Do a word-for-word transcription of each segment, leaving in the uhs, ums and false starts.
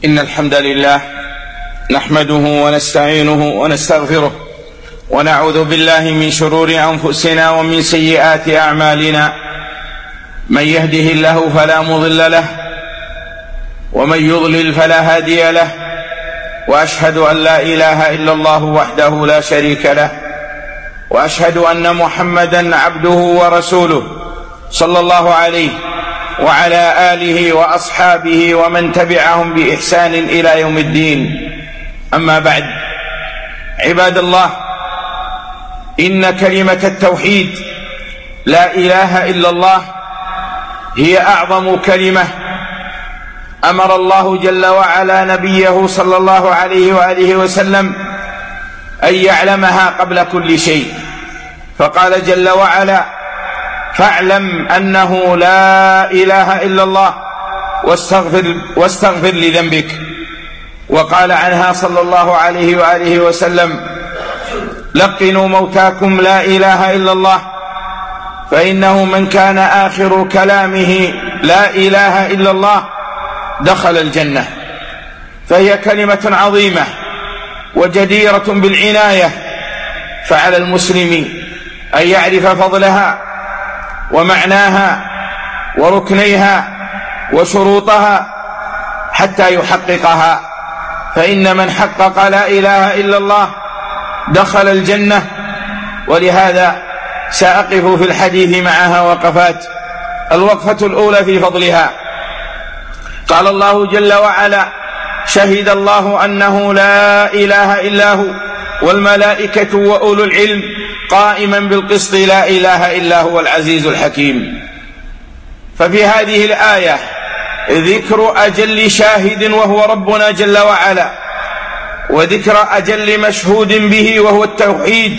إن الحمد لله نحمده ونستعينه ونستغفره ونعوذ بالله من شرور أنفسنا ومن سيئات أعمالنا. من يهده الله فلا مضل له ومن يضلل فلا هادي له، وأشهد أن لا إله إلا الله وحده لا شريك له، وأشهد أن محمدا عبده ورسوله صلى الله عليه وعلى آله وأصحابه ومن تبعهم بإحسان إلى يوم الدين. أما بعد، عباد الله، إن كلمة التوحيد لا إله إلا الله هي أعظم كلمة أمر الله جل وعلا نبيه صلى الله عليه وآله وسلم أن يعلمها قبل كل شيء، فقال جل وعلا: فاعلم أنه لا إله إلا الله واستغفر, واستغفر لذنبك. وقال عنها صلى الله عليه وآله وسلم: لقنوا موتاكم لا إله إلا الله، فإنه من كان آخر كلامه لا إله إلا الله دخل الجنة. فهي كلمة عظيمة وجديرة بالعناية، فعلى المسلم أن يعرف فضلها ومعناها وركنيها وشروطها حتى يحققها، فإن من حقق لا إله إلا الله دخل الجنة. ولهذا سأقف في الحديث معها وقفات. الوقفة الأولى في فضلها. قال الله جل وعلا: شهد الله أنه لا إله إلا هو والملائكة وأولو العلم قائما بالقسط لا إله إلا هو العزيز الحكيم. ففي هذه الآية ذكر أجل شاهد وهو ربنا جل وعلا، وذكر أجل مشهود به وهو التوحيد،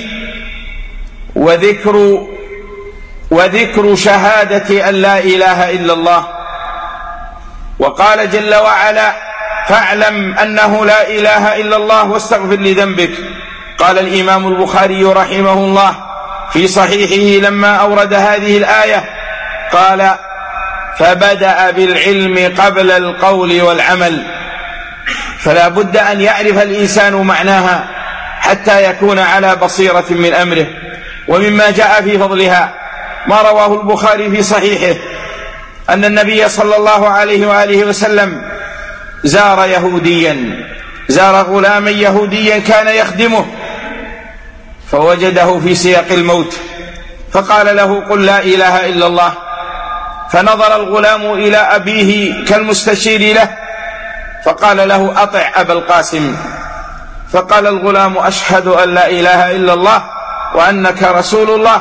وذكر وذكر شهادة أن لا إله إلا الله. وقال جل وعلا: فاعلم أنه لا إله إلا الله واستغفر لذنبك. قال الإمام البخاري رحمه الله في صحيحه لما أورد هذه الآية، قال: فبدأ بالعلم قبل القول والعمل. فلا بد أن يعرف الإنسان معناها حتى يكون على بصيرة من أمره. ومما جاء في فضلها ما رواه البخاري في صحيحه أن النبي صلى الله عليه وآله وسلم زار يهوديا زار غلاما يهوديا كان يخدمه، فوجده في سياق الموت، فقال له: قل لا إله إلا الله. فنظر الغلام إلى أبيه كالمستشير له، فقال له: أطع أبا القاسم. فقال الغلام: أشهد أن لا إله إلا الله وأنك رسول الله.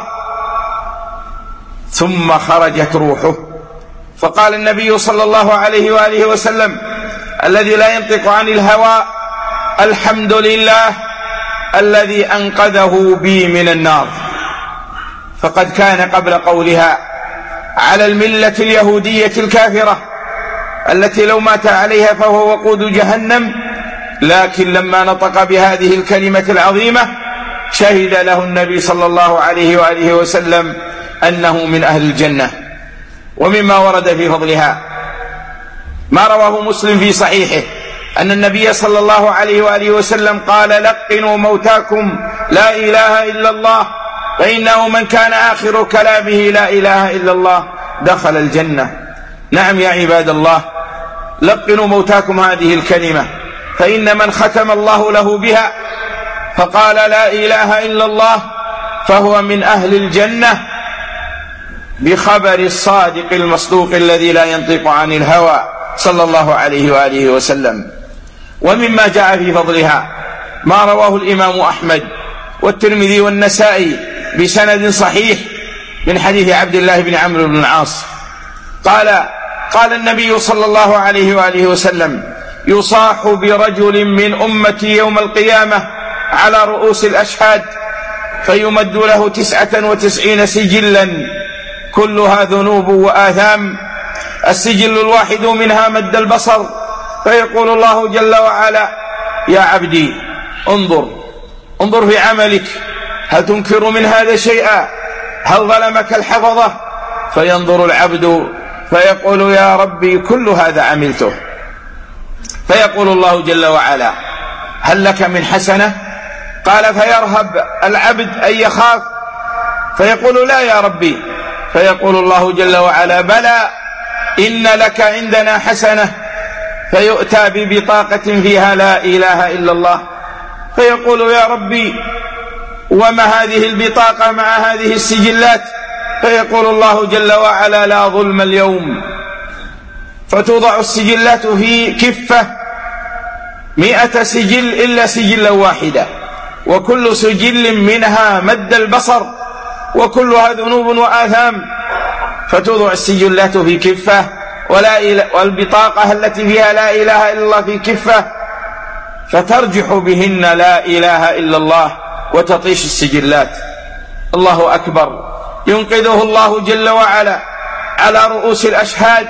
ثم خرجت روحه، فقال النبي صلى الله عليه وآله وسلم الذي لا ينطق عن الهوى: الحمد لله الذي أنقذه بي من النار. فقد كان قبل قولها على الملة اليهودية الكافرة التي لو مات عليها فهو وقود جهنم، لكن لما نطق بهذه الكلمة العظيمة شهد له النبي صلى الله عليه وآله وسلم أنه من أهل الجنة. ومما ورد في فضلها ما رواه مسلم في صحيحه أن النبي صلى الله عليه وآله وسلم قال: لقنوا موتاكم لا إله إلا الله، فإنه من كان آخر كلامه لا إله إلا الله دخل الجنة. نعم يا عباد الله، لقنوا موتاكم هذه الكلمة، فإن من ختم الله له بها فقال لا إله إلا الله فهو من أهل الجنة بخبر الصادق المصدوق الذي لا ينطق عن الهوى صلى الله عليه وآله وسلم. ومما جاء في فضلها ما رواه الإمام أحمد والترمذي والنسائي بسند صحيح من حديث عبد الله بن عمرو بن العاص قال: قال النبي صلى الله عليه وآله وسلم: يصاح برجل من أمتي يوم القيامة على رؤوس الأشهاد، فيمد له تسعة وتسعين سجلا كلها ذنوب وآثام، السجل الواحد منها مد البصر، فيقول الله جل وعلا: يا عبدي انظر انظر في عملك، هل تنكر من هذا شيئا؟ هل ظلمك الحفظة؟ فينظر العبد فيقول: يا ربي كل هذا عملته. فيقول الله جل وعلا: هل لك من حسنة؟ قال: فيرهب العبد أن يخاف فيقول: لا يا ربي. فيقول الله جل وعلا: بلى، إن لك عندنا حسنة. فيؤتى ببطاقة فيها لا إله إلا الله، فيقول: يا ربي، وما هذه البطاقة مع هذه السجلات؟ فيقول الله جل وعلا: لا ظلم اليوم. فتوضع السجلات في كفة، مئة سجل إلا سجلا واحدا، وكل سجل منها مد البصر، وكلها ذنوب وآثام. فتوضع السجلات في كفة، ولا إله والبطاقة التي فيها لا إله إلا الله في كفة، فترجح بهن لا إله إلا الله وتطيش السجلات. الله أكبر. ينقذه الله جل وعلا على رؤوس الأشهاد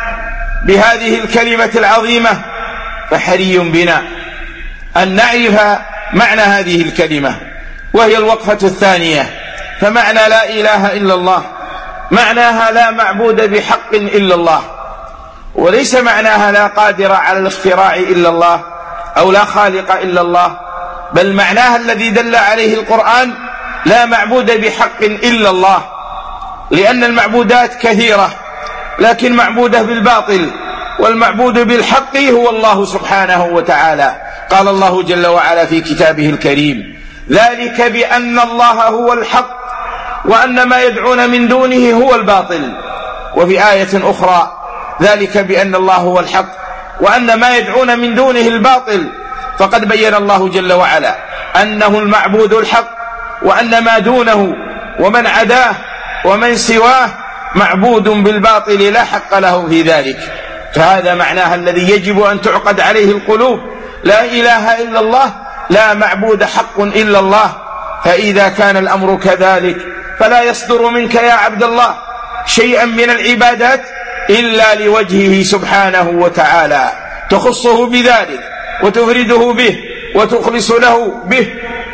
بهذه الكلمة العظيمة. فحري بنا أن نعرف معنى هذه الكلمة، وهي الوقفة الثانية. فمعنى لا إله إلا الله معناها لا معبود بحق إلا الله، وليس معناها لا قادر على الاختراع إلا الله أو لا خالق إلا الله، بل معناها الذي دل عليه القرآن: لا معبود بحق إلا الله. لأن المعبودات كثيرة، لكن معبودة بالباطل، والمعبود بالحق هو الله سبحانه وتعالى. قال الله جل وعلا في كتابه الكريم: ذلك بأن الله هو الحق وأن ما يدعون من دونه هو الباطل. وفي آية أخرى: ذلك بأن الله هو الحق وأن ما يدعون من دونه الباطل. فقد بين الله جل وعلا أنه المعبود الحق، وأن ما دونه ومن عداه ومن سواه معبود بالباطل لا حق له في ذلك. فهذا معناها الذي يجب أن تعقد عليه القلوب: لا إله إلا الله، لا معبود حق إلا الله. فإذا كان الأمر كذلك فلا يصدر منك يا عبد الله شيئا من العبادات إلا لوجهه سبحانه وتعالى، تخصه بذلك وتفرده به وتخلص له به،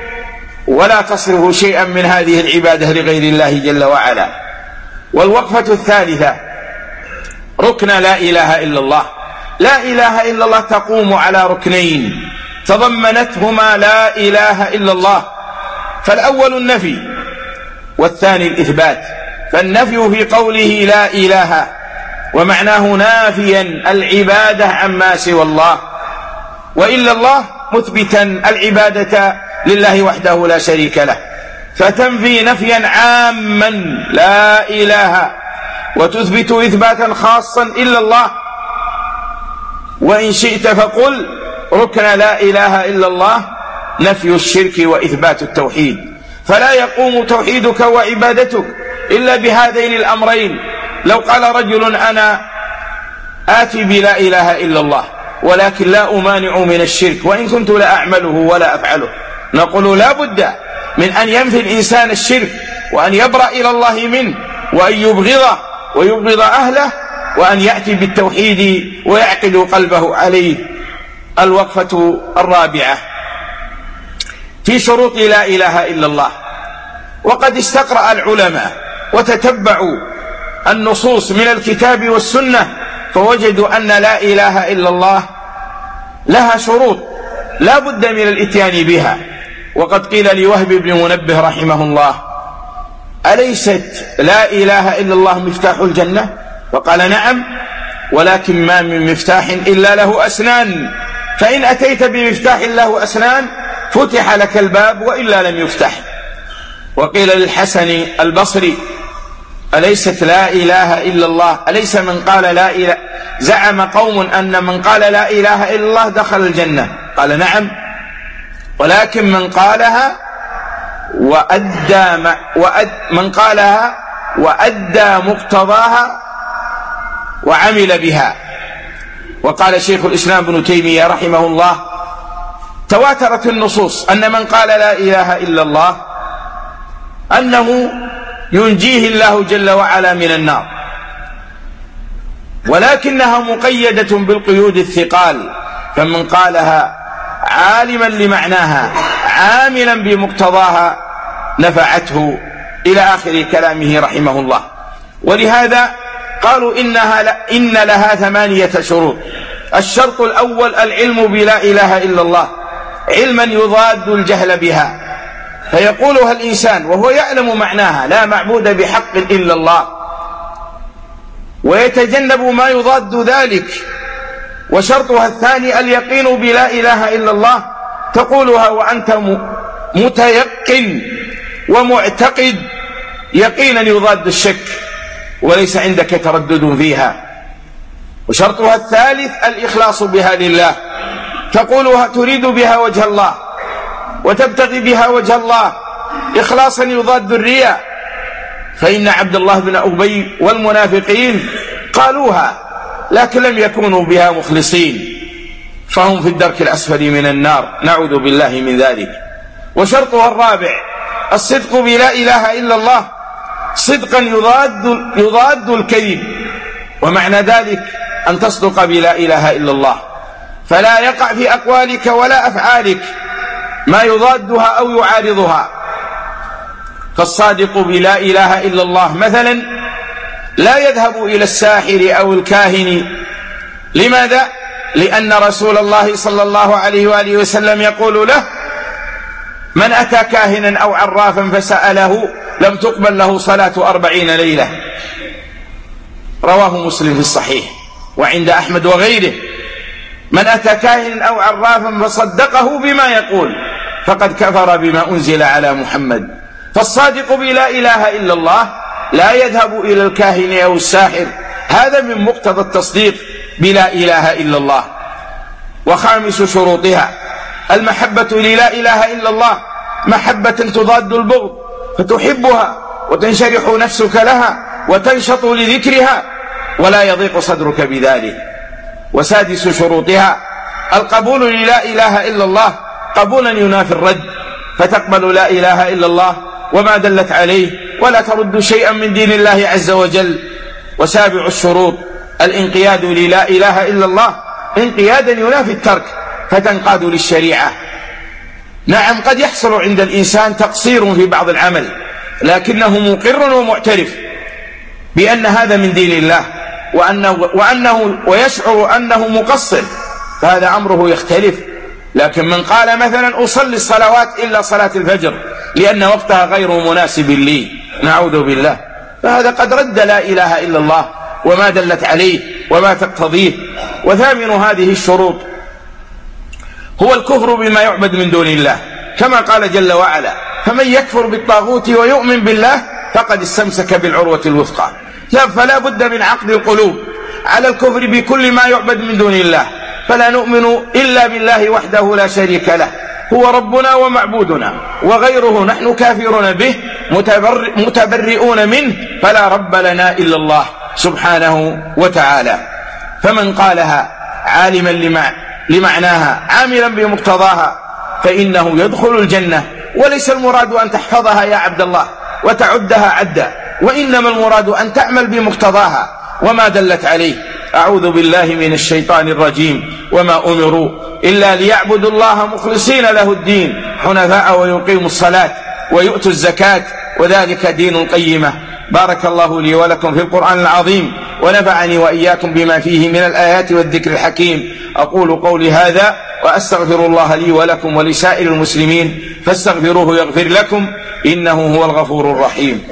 ولا تصرف شيئا من هذه العبادة لغير الله جل وعلا. والوقفة الثالثة ركن لا إله إلا الله. لا إله إلا الله تقوم على ركنين تضمنتهما لا إله إلا الله، فالأول النفي والثاني الإثبات. فالنفي في قوله لا إله ومعناه نافيا العبادة عما سوى الله، وإلا الله مثبتا العبادة لله وحده لا شريك له. فتنفي نفيا عاما لا إله، وتثبت إثباتا خاصا إلا الله. وإن شئت فقل ركن لا إله إلا الله نفي الشرك وإثبات التوحيد، فلا يقوم توحيدك وعبادتك إلا بهذين الأمرين. لو قال رجل: أنا آتي بلا إله إلا الله ولكن لا أمانع من الشرك وإن كنت لا أعمله ولا أفعله، نقول لا بد من أن ينفي الإنسان الشرك، وأن يبرأ إلى الله منه، وأن يبغضه ويبغض أهله، وأن يأتي بالتوحيد ويعقد قلبه عليه. الوقفة الرابعة في شروط لا إله إلا الله. وقد استقرأ العلماء وتتبعوا النصوص من الكتاب والسنة، فوجدوا أن لا إله إلا الله لها شروط لا بد من الإتيان بها. وقد قيل لوهب بن منبه رحمه الله: أليست لا إله إلا الله مفتاح الجنة؟ فقال: نعم، ولكن ما من مفتاح إلا له أسنان، فإن أتيت بمفتاح له أسنان فتح لك الباب وإلا لم يفتح. وقيل للحسن البصري: أليست لا إله إلا الله أليس من قال لا إله زعم قوم أن من قال لا إله إلا الله دخل الجنة؟ قال: نعم، ولكن من قالها وأدى وأد من قالها وأدى مقتضاها وعمل بها. وقال شيخ الإسلام ابن تيمية رحمه الله: تواترت النصوص أن من قال لا إله إلا الله أنه ينجيه الله جل وعلا من النار، ولكنها مقيدة بالقيود الثقال. فمن قالها عالما لمعناها عاملا بمقتضاها نفعته، إلى آخر كلامه رحمه الله. ولهذا قالوا إنها ل... إن لها ثمانية شروط. الشرط الأول العلم بلا إله إلا الله علما يضاد الجهل بها، فيقولها الإنسان وهو يعلم معناها لا معبود بحق إلا الله، ويتجنب ما يضاد ذلك. وشرطها الثاني اليقين بلا إله إلا الله، تقولها وأنت متيقن ومعتقد يقينا يضاد الشك وليس عندك تردد فيها. وشرطها الثالث الإخلاص بها لله، تقولها تريد بها وجه الله وتبتغي بها وجه الله إخلاصا يضاد الرياء، فإن عبد الله بن أبي والمنافقين قالوها لكن لم يكونوا بها مخلصين، فهم في الدرك الأسفل من النار، نعوذ بالله من ذلك. وشرطها الرابع الصدق بلا إله إلا الله صدقا يضاد, يضاد الكذب، ومعنى ذلك أن تصدق بلا إله إلا الله، فلا يقع في أقوالك ولا أفعالك ما يضادها أو يعارضها. فالصادق بلا إله إلا الله مثلا لا يذهب إلى الساحر أو الكاهن. لماذا؟ لأن رسول الله صلى الله عليه وآله وسلم يقول له: من أتى كاهنا أو عرافا فسأله لم تقبل له صلاة أربعين ليلة. رواه مسلم في الصحيح وعند أحمد وغيره: من أتى كاهنا أو عرافا فصدقه بما يقول فقد كفر بما أنزل على محمد. فالصادق بلا إله إلا الله لا يذهب إلى الكاهن أو الساحر، هذا من مقتضى التصديق بلا إله إلا الله. وخامس شروطها المحبة للا إله إلا الله محبة تضاد البغض، فتحبها وتنشرح نفسك لها وتنشط لذكرها ولا يضيق صدرك بذلك. وسادس شروطها القبول للا إله إلا الله قبولا ينافي الرد، فتقبل لا إله إلا الله وما دلت عليه ولا ترد شيئا من دين الله عز وجل. وسابع الشروط الانقياد للا إله إلا الله انقيادا ينافي الترك، فتنقاد للشريعة. نعم قد يحصل عند الإنسان تقصير في بعض العمل، لكنه مقر ومعترف بأن هذا من دين الله وأنه, وأنه ويشعر أنه مقصر، فهذا أمره يختلف. لكن من قال مثلا أصلي الصلوات إلا صلاة الفجر لأن وقتها غير مناسب لي، نعوذ بالله، فهذا قد رد لا إله إلا الله وما دلت عليه وما تقتضيه. وثامن هذه الشروط هو الكفر بما يعبد من دون الله، كما قال جل وعلا: فمن يكفر بالطاغوت ويؤمن بالله فقد استمسك بالعروة الوثقى. فلا بد من عقد القلوب على الكفر بكل ما يعبد من دون الله، فلا نؤمن إلا بالله وحده لا شريك له، هو ربنا ومعبودنا، وغيره نحن كافرون به متبر متبرئون منه، فلا رب لنا إلا الله سبحانه وتعالى. فمن قالها عالما لمع لمعناها عاملا بمقتضاها فإنه يدخل الجنة. وليس المراد أن تحفظها يا عبد الله وتعدها عدا، وإنما المراد أن تعمل بمقتضاها وما دلت عليه. أعوذ بالله من الشيطان الرجيم. وما أمروا إلا ليعبدوا الله مخلصين له الدين حنفاء ويقيموا الصلاة ويؤتوا الزكاة وذلك دين القيمة. بارك الله لي ولكم في القرآن العظيم، ونفعني وإياكم بما فيه من الآيات والذكر الحكيم. أقول قولي هذا وأستغفر الله لي ولكم ولسائر المسلمين، فاستغفروه يغفر لكم، إنه هو الغفور الرحيم.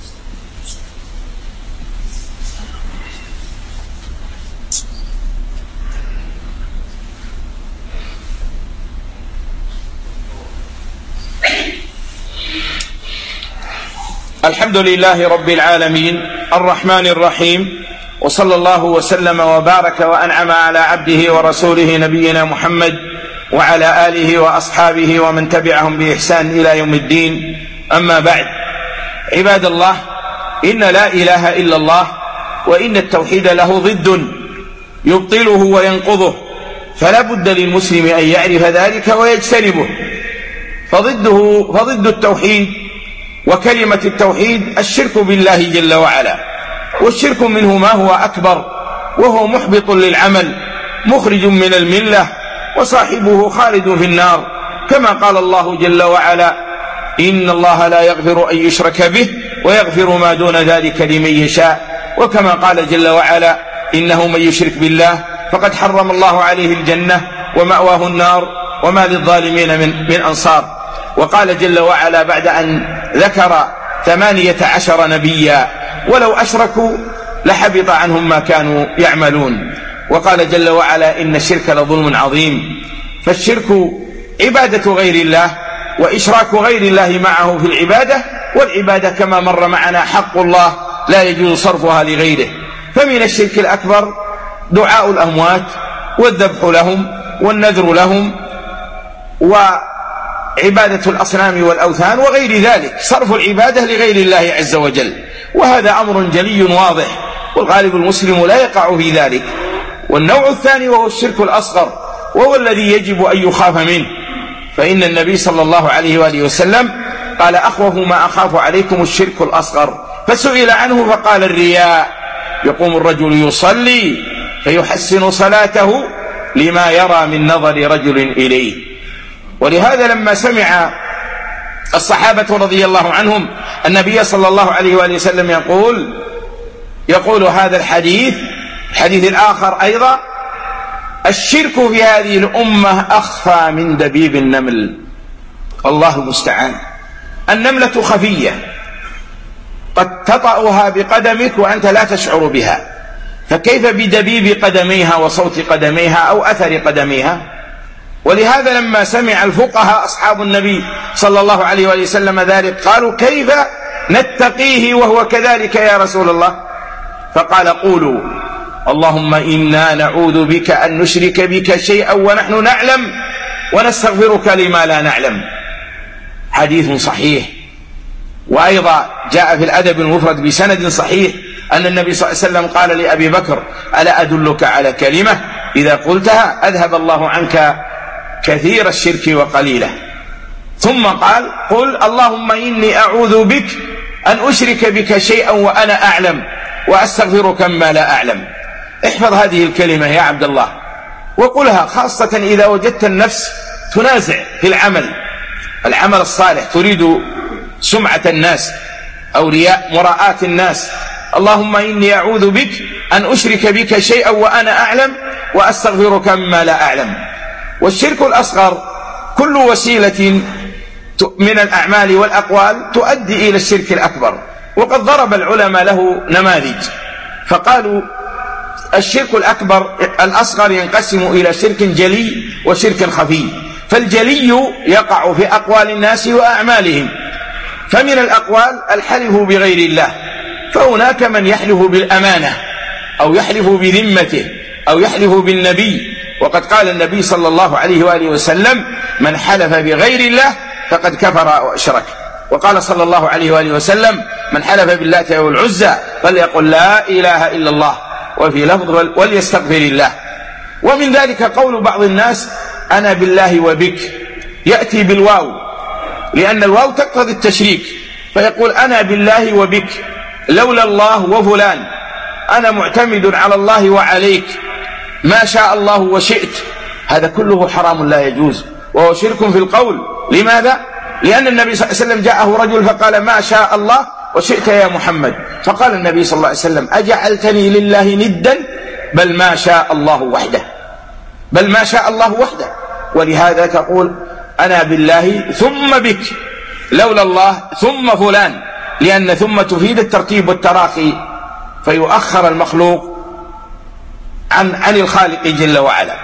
الحمد لله رب العالمين الرحمن الرحيم، وصلى الله وسلم وبارك وأنعم على عبده ورسوله نبينا محمد وعلى آله وأصحابه ومن تبعهم بإحسان إلى يوم الدين. أما بعد، عباد الله، إن لا إله إلا الله وإن التوحيد له ضد يبطله وينقضه، فلا بد للمسلم أن يعرف ذلك ويجتنبه. فضده فضد التوحيد وكلمة التوحيد الشرك بالله جل وعلا، والشرك منه ما هو أكبر وهو محبط للعمل مخرج من الملة وصاحبه خالد في النار، كما قال الله جل وعلا: إن الله لا يغفر أن يشرك به ويغفر ما دون ذلك لمن يشاء. وكما قال جل وعلا: إنه من يشرك بالله فقد حرم الله عليه الجنة ومأواه النار وما للظالمين من, من أنصار. وقال جل وعلا بعد أن ذكر ثمانية عشر نبيا: ولو أشركوا لحبط عنهم ما كانوا يعملون. وقال جل وعلا: إن الشرك لظلم عظيم. فالشرك عبادة غير الله وإشراك غير الله معه في العبادة، والعبادة كما مر معنا حق الله لا يجوز صرفها لغيره. فمن الشرك الأكبر دعاء الأموات والذبح لهم والنذر لهم وعبادة الأصنام والأوثان وغير ذلك، صرف العبادة لغير الله عز وجل، وهذا أمر جلي واضح، والغالب المسلم لا يقع في ذلك. والنوع الثاني وهو الشرك الأصغر، وهو الذي يجب أن يخاف منه، فإن النبي صلى الله عليه وآله وسلم قال: أخوف ما أخاف عليكم الشرك الأصغر. فسئل عنه فقال: الرياء، يقوم الرجل يصلي فيحسن صلاته لما يرى من نظر رجل إليه. ولهذا لما سمع الصحابة رضي الله عنهم النبي صلى الله عليه وآله وسلم يقول يقول هذا الحديث، الحديث الآخر أيضا: الشرك في هذه الأمة أخفى من دبيب النمل. الله المستعان. النملة خفية، قد تطأها بقدمك وأنت لا تشعر بها، فكيف بدبيب قدميها وصوت قدميها أو أثر قدميها؟ ولهذا لما سمع الفقهاء أصحاب النبي صلى الله عليه وآله وسلم ذلك قالوا: كيف نتقيه وهو كذلك يا رسول الله؟ فقال: قولوا: اللهم إنا نعوذ بك أن نشرك بك شيئا ونحن نعلم ونستغفرك لما لا نعلم. حديث صحيح. وأيضا جاء في الأدب المفرد بسند صحيح أن النبي صلى الله عليه وسلم قال لأبي بكر: ألا أدلك على كلمة إذا قلتها أذهب الله عنك كثير الشرك وقليله؟ ثم قال: قل اللهم إني أعوذ بك أن أشرك بك شيئا وأنا أعلم وأستغفرك مما لا أعلم. احفظ هذه الكلمة يا عبد الله وقلها، خاصة إذا وجدت النفس تنازع في العمل العمل الصالح، تريد سمعة الناس أو رياء مراءة الناس. اللهم إني أعوذ بك أن أشرك بك شيئا وأنا أعلم وأستغفرك مما لا أعلم. والشرك الأصغر كل وسيلة من الأعمال والأقوال تؤدي إلى الشرك الأكبر، وقد ضرب العلماء له نماذج فقالوا: الشرك الأكبر الأصغر ينقسم إلى شرك جلي وشرك خفي. فالجلي يقع في أقوال الناس وأعمالهم، فمن الأقوال الحلف بغير الله، فهناك من يحلف بالأمانة أو يحلف بذمته أو يحلف بالنبي، وقد قال النبي صلى الله عليه وآله وسلم: من حلف بغير الله فقد كفر وأشرك. وقال صلى الله عليه وآله وسلم: من حلف باللات والعزى فليقل لا إله إلا الله، وفي لفظ وليستغفر الله. ومن ذلك قول بعض الناس: أنا بالله وبك، يأتي بالواو لأن الواو تقتضي التشريك، فيقول: أنا بالله وبك لولا الله وفلان، أنا معتمد على الله وعليك، ما شاء الله وشئت. هذا كله حرام لا يجوز، وهو شرك في القول. لماذا؟ لأن النبي صلى الله عليه وسلم جاءه رجل فقال: ما شاء الله وشئت يا محمد، فقال النبي صلى الله عليه وسلم: أجعلتني لله ندا؟ بل ما شاء الله وحده، بل ما شاء الله وحده. ولهذا تقول: أنا بالله ثم بك، لولا الله ثم فلان، لأن ثم تفيد الترتيب والتراخي، فيؤخر المخلوق عن, عن الخالق جل وعلا.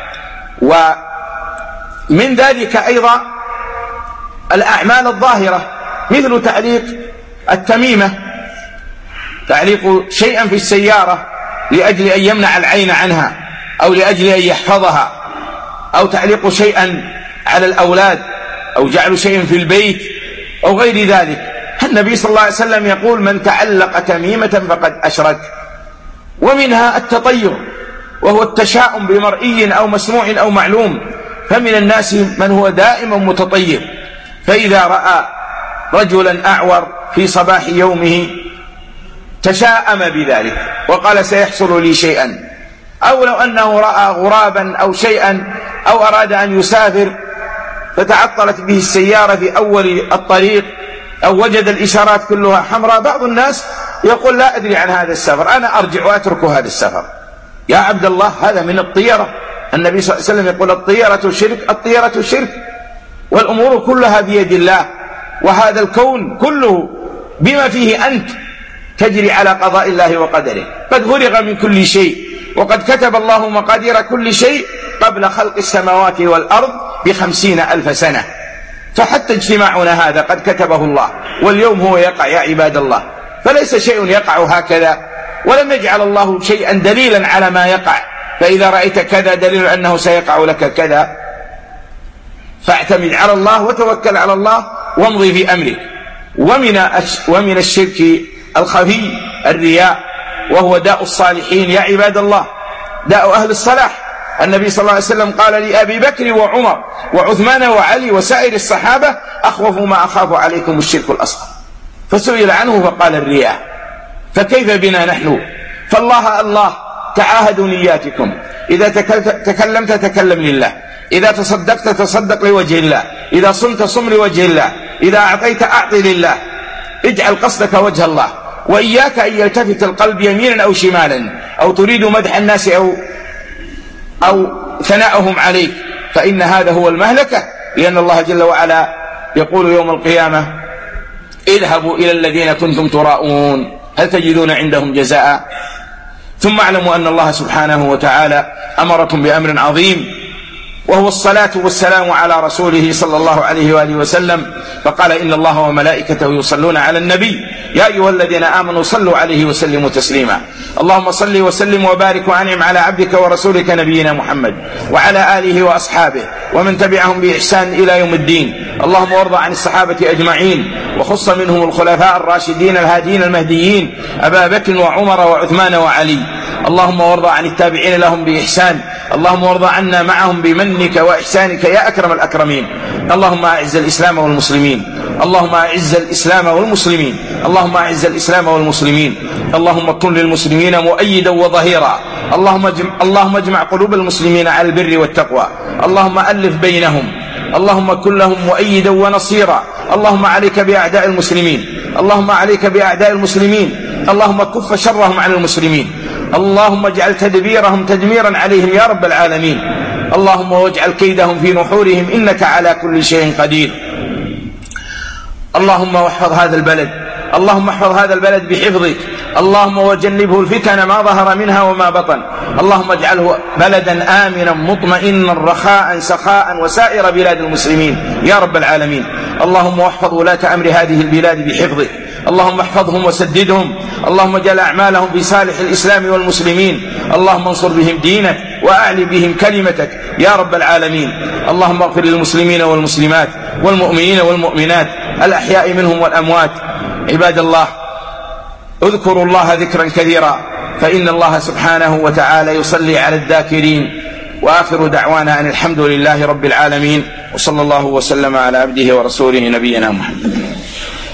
ومن ذلك أيضا الأعمال الظاهرة، مثل تعليق التميمة، تعليق شيئا في السيارة لأجل أن يمنع العين عنها أو لأجل أن يحفظها، أو تعليق شيئا على الأولاد، أو جعل شيء في البيت أو غير ذلك. النبي صلى الله عليه وسلم يقول: من تعلق تميمة فقد أشرك. ومنها التطير، وهو التشاؤم بمرئي أو مسموع أو معلوم، فمن الناس من هو دائما متطير، فإذا رأى رجلا أعور في صباح يومه تشاءم بذلك وقال: سيحصل لي شيئا. أو لو أنه رأى غرابا أو شيئا أو أراد أن يسافر فتعطلت به السيارة في أول الطريق أو وجد الإشارات كلها حمراء، بعض الناس يقول: لا أدري عن هذا السفر، أنا أرجع وأترك هذا السفر، يا عبد الله هذا من الطيرة. النبي صلى الله عليه وسلم يقول الطيرة شرك، الطيرة شرك، والأمور كلها بيد الله، وهذا الكون كله بما فيه أنت تجري على قضاء الله وقدره. قد فرغ من كل شيء، وقد كتب الله مقادير كل شيء قبل خلق السماوات والأرض بخمسين ألف سنة، فحتى اجتماعنا هذا قد كتبه الله، واليوم هو يقع يا عباد الله. فليس شيء يقع هكذا، ولم يجعل الله شيئا دليلا على ما يقع، فإذا رأيت كذا دليل أنه سيقع لك كذا، فاعتمد على الله وتوكل على الله وامضي في أمرك. ومن ومن الشرك الخفي الرياء، وهو داء الصالحين يا عباد الله، داء أهل الصلاح. النبي صلى الله عليه وسلم قال لأبي بكر وعمر وعثمان وعلي وسائر الصحابة: أخوف ما أخاف عليكم الشرك الأصغر. فسئل عنه فقال الرياء. فكيف بنا نحن؟ فالله الله تعاهدوا نياتكم، إذا تكلمت تكلم لله، إذا تصدقت تصدق لوجه الله، إذا صمت صم لوجه الله، إذا أعطيت أعطي لله، اجعل قصدك وجه الله. وإياك أن يلتفت القلب يمينا أو شمالا، أو تريد مدح الناس أو أو ثناءهم عليك، فإن هذا هو المهلكة. لأن الله جل وعلا يقول يوم القيامة: اذهبوا إلى الذين كنتم تراءون هل تجدون عندهم جزاء. ثم اعلموا أن الله سبحانه وتعالى أمركم بأمر عظيم، وهو الصلاة والسلام على رسوله صلى الله عليه وآله وسلم، فقال: إن الله وملائكته يصلون على النبي يا أيها الذين آمنوا صلوا عليه وسلموا تسليما. اللهم صل وسلم وبارك وأنعم على عبدك ورسولك نبينا محمد وعلى آله وأصحابه ومن تبعهم بإحسان إلى يوم الدين. اللهم وارض عن الصحابة أجمعين، وخص منهم الخلفاء الراشدين الهاديين المهديين أبا بكر وعمر وعثمان وعلي. اللهم وارض عن التابعين لهم بإحسان. اللهم وارض عنا معهم بمنك وإحسانك يا أكرم الأكرمين. اللهم أعز الإسلام والمسلمين، اللهم أعز الإسلام والمسلمين، اللهم أعز الإسلام والمسلمين. اللهم كن للمسلمين مؤيدا وظهيرا. اللهم اجمع, اللهم اجمع قلوب المسلمين على البر والتقوى. اللهم ألف بينهم. اللهم كن لهم مؤيدا ونصيرا. اللهم عليك بأعداء المسلمين، اللهم عليك بأعداء المسلمين. اللهم كف شرهم عن المسلمين. اللهم اجعل تدبيرهم تدميرا عليهم يا رب العالمين. اللهم واجعل كيدهم في نحورهم إنك على كل شيء قدير. اللهم واحفظ هذا البلد، اللهم احفظ هذا البلد بحفظك. اللهم وجنبه الفتن ما ظهر منها وما بطن. اللهم اجعله بلدا آمنا مطمئنا رخاء سخاء وسائر بلاد المسلمين يا رب العالمين. اللهم واحفظ ولاة أمر هذه البلاد بحفظك. اللهم احفظهم وسددهم. اللهم اجعل أعمالهم في صالح الإسلام والمسلمين. اللهم انصر بهم دينك وأعلي بهم كلمتك يا رب العالمين. اللهم اغفر للمسلمين والمسلمات والمؤمنين والمؤمنات الأحياء منهم والأموات. عباد الله، اذكروا الله ذكرا كثيرا، فإن الله سبحانه وتعالى يصلي على الذاكرين. وآخر دعوانا أن الحمد لله رب العالمين، وصلى الله وسلم على عبده ورسوله نبينا محمد.